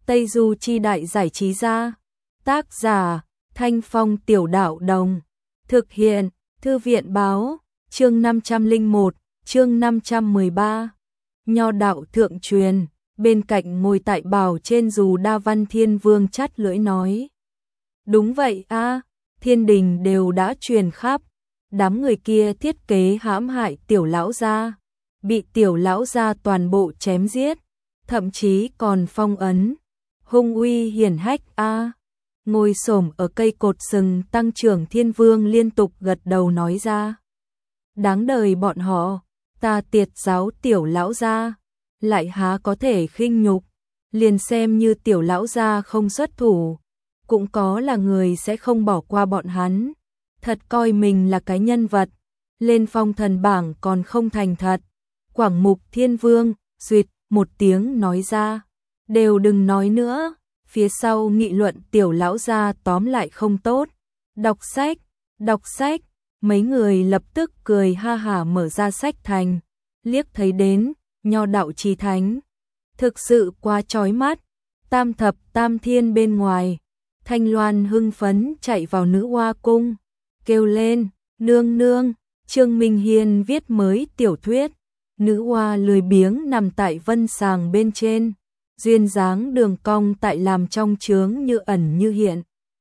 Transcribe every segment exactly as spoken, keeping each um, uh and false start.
Tây Du Chi Đại Giải Trí Gia. Tác giả Thanh Phong Tiểu Đạo Đồng. Thực hiện Thư viện Báo. Chương năm trăm lẻ một, chương năm trăm mười ba. Nho đạo thượng truyền. Bên cạnh ngồi tại bảo trên dù Đa Văn Thiên Vương chắt lưỡi nói. Đúng vậy a, thiên đình đều đã truyền khắp. Đám người kia thiết kế hãm hại tiểu lão gia, bị tiểu lão gia toàn bộ chém giết, thậm chí còn phong ấn. Hung uy hiển hách a. Ngồi xổm ở cây cột sừng tăng trưởng Thiên Vương liên tục gật đầu nói ra. Đáng đời bọn họ, ta tiệt giáo tiểu lão gia, lại há có thể khinh nhục, liền xem như tiểu lão gia không xuất thủ, cũng có là người sẽ không bỏ qua bọn hắn. Thật coi mình là cái nhân vật, lên phong thần bảng còn không thành thật. Quảng Mục Thiên Vương duyệt một tiếng nói ra, đều đừng nói nữa, phía sau nghị luận tiểu lão gia tóm lại không tốt. Đọc sách, đọc sách, mấy người lập tức cười ha hả mở ra sách thành, liếc thấy đến, nho đạo chí thánh. Thực sự quá chói mắt, tam thập tam thiên bên ngoài, Thanh Loan hưng phấn chạy vào nữ hoa cung, kêu lên, nương nương, Trương Minh Hiên viết mới tiểu thuyết. Nữ hoa lười biếng nằm tại vân sàng bên trên, duyên dáng đường cong tại làm trong trướng như ẩn như hiện,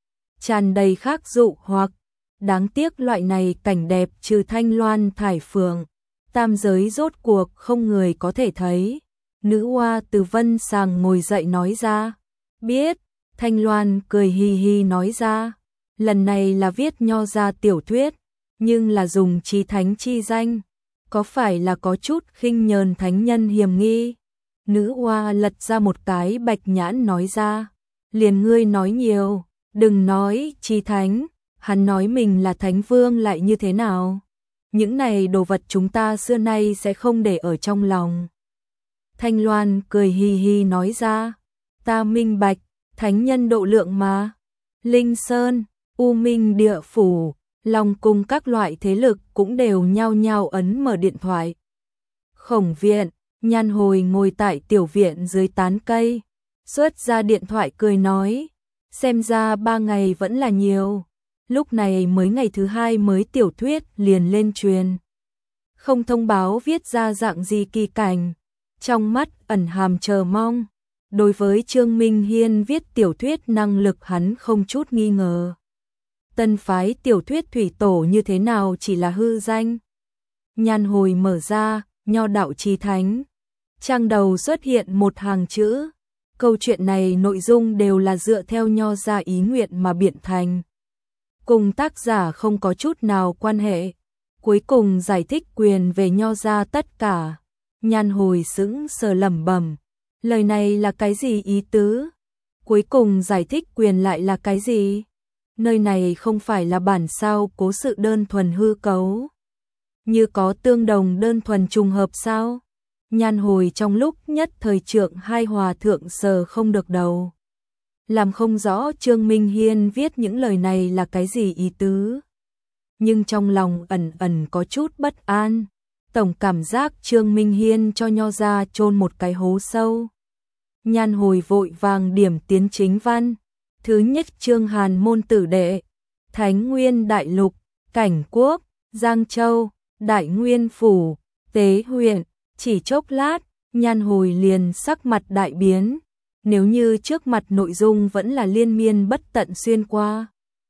tràn đầy khác dụ hoặc. Đáng tiếc loại này cảnh đẹp trừ Thanh Loan thải phượng, tam giới rốt cuộc không người có thể thấy. Nữ hoa từ vân sàng ngồi dậy nói ra. Biết. Thanh Loan cười hi hi nói ra. Lần này là viết nho ra tiểu thuyết, nhưng là dùng chí thánh chi danh, có phải là có chút khinh nhờn thánh nhân hiềm nghi? Nữ hoa lật ra một cái bạch nhãn nói ra. Liền ngươi nói nhiều, đừng nói chí thánh, hắn nói mình là thánh vương lại như thế nào? Những này đồ vật chúng ta xưa nay sẽ không để ở trong lòng. Thanh Loan cười hi hi nói ra. Ta minh bạch, thánh nhân độ lượng mà. Linh Sơn, U Minh Địa Phủ, Long Cung các loại thế lực cũng đều nhao nhao ấn mở điện thoại. Khổng Viện, Nhan Hồi ngồi tại tiểu viện dưới tán cây, xuất ra điện thoại cười nói. Xem ra ba ngày vẫn là nhiều. Lúc này mới ngày thứ hai mới tiểu thuyết liền lên truyền. Không thông báo viết ra dạng gì kỳ cảnh, trong mắt ẩn hàm chờ mong. Đối với Trương Minh Hiên viết tiểu thuyết năng lực hắn không chút nghi ngờ. Tân phái tiểu thuyết thủy tổ như thế nào chỉ là hư danh. Nhan Hồi mở ra, nho đạo chí thánh. Trang đầu xuất hiện một hàng chữ. Câu chuyện này nội dung đều là dựa theo nho ra ý nguyện mà biện thành, cùng tác giả không có chút nào quan hệ. Cuối cùng giải thích quyền về nho ra tất cả. Nhan Hồi sững sờ lẩm bẩm, lời này là cái gì ý tứ? Cuối cùng giải thích quyền lại là cái gì? Nơi này không phải là bản sao cố sự đơn thuần hư cấu, như có tương đồng đơn thuần trùng hợp sao? Nhan Hồi trong lúc nhất thời trượng hai hòa thượng sờ không được đầu, làm không rõ Trương Minh Hiên viết những lời này là cái gì ý tứ. Nhưng trong lòng ẩn ẩn có chút bất an, tổng cảm giác Trương Minh Hiên cho nho ra chôn một cái hố sâu. Nhan Hồi vội vàng điểm tiến chính văn. Thứ nhất chương Hàn môn tử đệ, Thánh Nguyên Đại Lục, Cảnh Quốc, Giang Châu, Đại Nguyên Phủ, Tế huyện. Chỉ chốc lát, Nhan Hồi liền sắc mặt đại biến. Nếu như trước mặt nội dung vẫn là liên miên bất tận xuyên qua,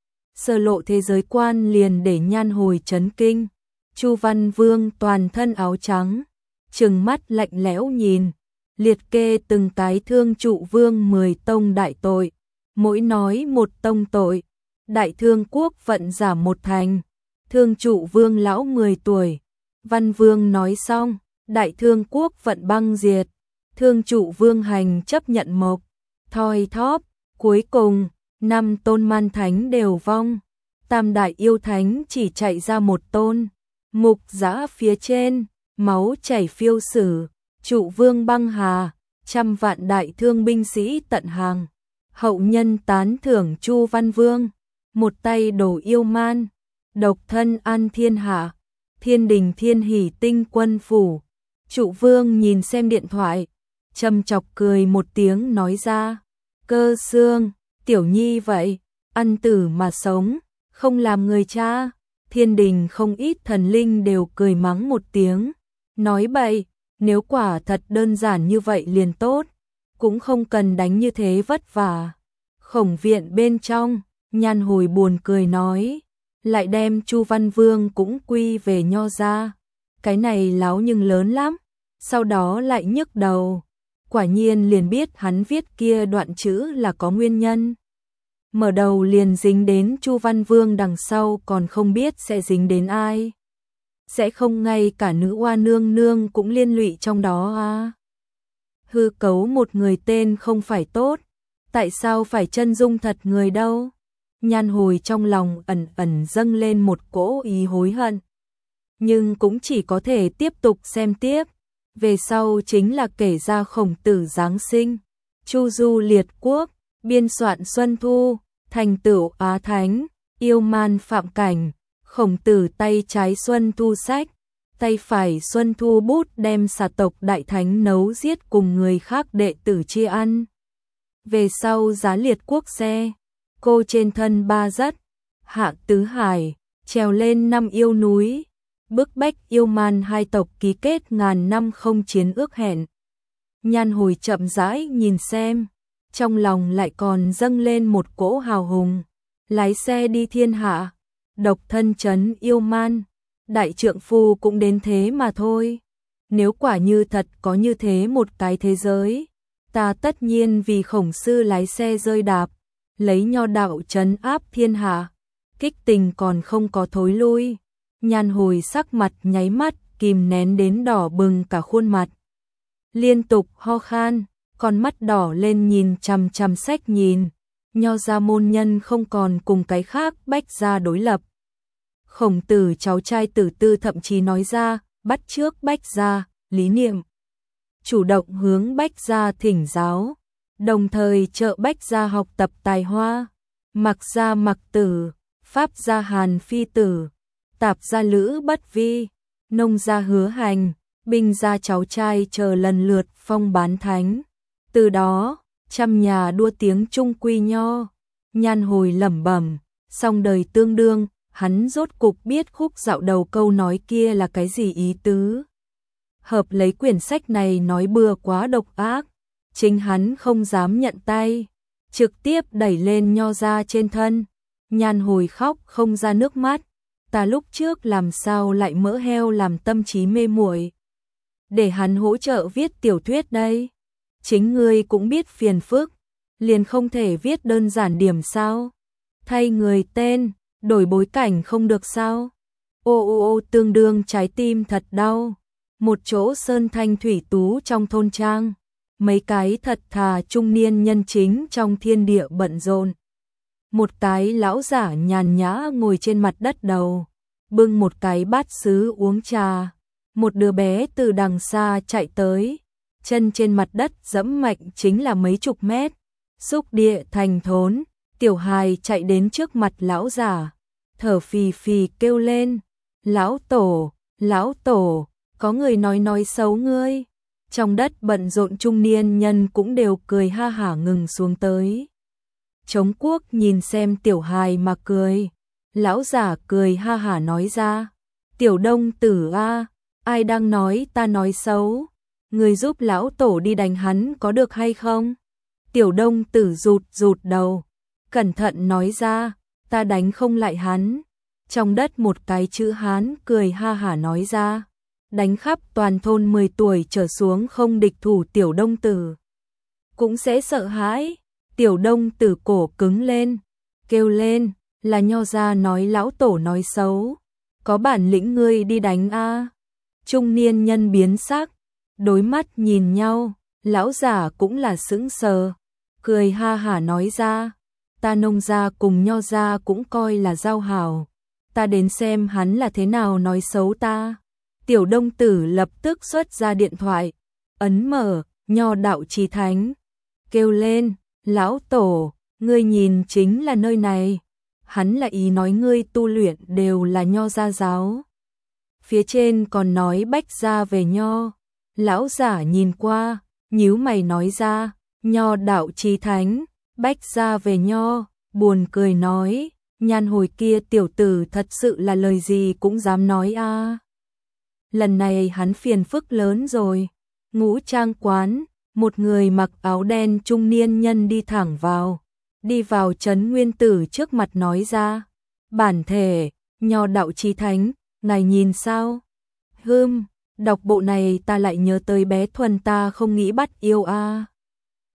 sơ lộ thế giới quan liền để Nhan Hồi chấn kinh. Chu Văn Vương toàn thân áo trắng, trừng mắt lạnh lẽo nhìn, liệt kê từng cái Thương Trụ Vương mười tông đại tội, mỗi nói một tông tội, Đại Thương quốc vận giảm một thành, Thương Trụ Vương lão mười tuổi. Văn Vương nói xong, Đại Thương quốc vận băng diệt, Thương Trụ Vương hành chấp nhận mộc, thoi thóp, cuối cùng, năm tôn man thánh đều vong, tam đại yêu thánh chỉ chạy ra một tôn, mục giã phía trên, máu chảy phiêu sử, Trụ Vương băng hà, trăm vạn đại thương binh sĩ tận hàng. Hậu nhân tán thưởng Chu Văn Vương, một tay đổ yêu man, độc thân an thiên hạ, thiên đình thiên hỷ tinh quân phủ. Trụ Vương nhìn xem điện thoại, châm chọc cười một tiếng nói ra. Cơ xương, tiểu nhi vậy, ăn tử mà sống, không làm người cha. Thiên đình không ít thần linh đều cười mắng một tiếng, nói bậy, nếu quả thật đơn giản như vậy liền tốt, cũng không cần đánh như thế vất vả. Khổng viện bên trong, Nhan Hồi buồn cười nói, lại đem Chu Văn Vương cũng quy về Nho gia, cái này láo nhưng lớn lắm, sau đó lại nhức đầu, quả nhiên liền biết hắn viết kia đoạn chữ là có nguyên nhân. Mở đầu liền dính đến Chu Văn Vương, đằng sau còn không biết sẽ dính đến ai. Sẽ không ngay cả nữ oa nương nương cũng liên lụy trong đó à? Hư cấu một người tên không phải tốt, tại sao phải chân dung thật người đâu? Nhan Hồi trong lòng ẩn ẩn dâng lên một cỗ ý hối hận, nhưng cũng chỉ có thể tiếp tục xem tiếp. Về sau chính là kể ra Khổng Tử Giáng sinh, Chu du liệt quốc, biên soạn Xuân Thu, thành tựu Á Thánh, yêu man phạm cảnh. Khổng Tử tay trái Xuân Thu sách, tay phải Xuân Thu bút đem xà tộc Đại Thánh nấu giết cùng người khác đệ tử chia ăn. Về sau giá liệt quốc xe, cô trên thân ba dắt, hạ tứ hải, trèo lên năm yêu núi, bức bách yêu man hai tộc ký kết ngàn năm không chiến ước hẹn. Nhan Hồi chậm rãi nhìn xem, trong lòng lại còn dâng lên một cỗ hào hùng, lái xe đi thiên hạ, độc thân trấn yêu man, đại trượng phu cũng đến thế mà thôi. Nếu quả như thật có như thế một cái thế giới, ta tất nhiên vì Khổng sư lái xe rơi đạp, lấy nho đạo trấn áp thiên hạ, kích tình còn không có thối lui. Nhan Hồi sắc mặt nháy mắt kìm nén đến đỏ bừng cả khuôn mặt, liên tục ho khan, con mắt đỏ lên nhìn chằm chằm sách nhìn. Nho gia môn nhân không còn cùng cái khác Bách gia đối lập. Khổng Tử cháu trai Tử Tư thậm chí nói ra, bắt chước Bách gia, lý niệm, chủ động hướng Bách gia thỉnh giáo, đồng thời trợ Bách gia học tập tài hoa. Mặc gia Mặc Tử, Pháp gia Hàn Phi Tử, Tạp gia Lữ Bất Vi, Nông gia Hứa Hành, Binh gia cháu trai chờ lần lượt phong bán thánh. Từ đó, trăm nhà đua tiếng trung quy nho. Nhan Hồi lẩm bẩm, song đời tương đương, hắn rốt cục biết khúc dạo đầu câu nói kia là cái gì ý tứ. Hợp lấy quyển sách này nói bừa quá độc ác, chính hắn không dám nhận tay, trực tiếp đẩy lên nho ra trên thân. Nhan Hồi khóc không ra nước mắt, ta lúc trước làm sao lại mỡ heo làm tâm trí mê muội, để hắn hỗ trợ viết tiểu thuyết đây. Chính ngươi cũng biết phiền phức, liền không thể viết đơn giản điểm sao? Thay người tên, đổi bối cảnh không được sao? Ô ô ô tương đương trái tim thật đau. Một chỗ sơn thanh thủy tú trong thôn trang, mấy cái thật thà trung niên nhân chính trong thiên địa bận rộn. Một cái lão giả nhàn nhã ngồi trên mặt đất đầu, bưng một cái bát sứ uống trà. Một đứa bé từ đằng xa chạy tới, chân trên mặt đất dẫm mạnh chính là mấy chục mét, xúc địa thành thốn. Tiểu hài chạy đến trước mặt lão giả, thở phì phì kêu lên, lão tổ, lão tổ, có người nói nói xấu ngươi. Trong đất bận rộn trung niên nhân cũng đều cười ha hả ngừng xuống tới. Trống Quốc nhìn xem tiểu hài mà cười, lão giả cười ha hả nói ra, tiểu Đông Tử a, ai đang nói ta nói xấu, người giúp lão tổ đi đánh hắn có được hay không? Tiểu Đông Tử rụt rụt đầu, cẩn thận nói ra, ta đánh không lại hắn. Trong đất một cái chữ Hán cười ha hả nói ra, đánh khắp toàn thôn mười tuổi trở xuống không địch thủ Tiểu Đông Tử cũng sẽ sợ hãi. Tiểu Đông Tử cổ cứng lên, kêu lên, là nho gia nói lão tổ nói xấu, có bản lĩnh ngươi đi đánh a. Trung niên nhân biến sắc, đối mắt nhìn nhau, lão giả cũng là sững sờ, cười ha hả nói ra, ta Nông gia cùng nho gia cũng coi là giao hảo, ta đến xem hắn là thế nào nói xấu ta. Tiểu Đông Tử lập tức xuất ra điện thoại, ấn mở, nho đạo trì thánh, kêu lên, lão tổ, ngươi nhìn chính là nơi này, hắn là ý nói ngươi tu luyện đều là nho gia giáo. Phía trên còn nói Bách gia về nho. Lão giả nhìn qua, nhíu mày nói ra, nho đạo trì thánh, Bách gia về nho, buồn cười nói, nhan hồi kia tiểu tử thật sự là lời gì cũng dám nói a. Lần này hắn phiền phức lớn rồi. Ngũ trang quán, một người mặc áo đen trung niên nhân đi thẳng vào, đi vào Trấn Nguyên Tử trước mặt nói ra, bản thể, nho đạo chí thánh, ngài nhìn sao? Hừm, đọc bộ này ta lại nhớ tới bé Thuần ta không nghĩ bắt yêu a.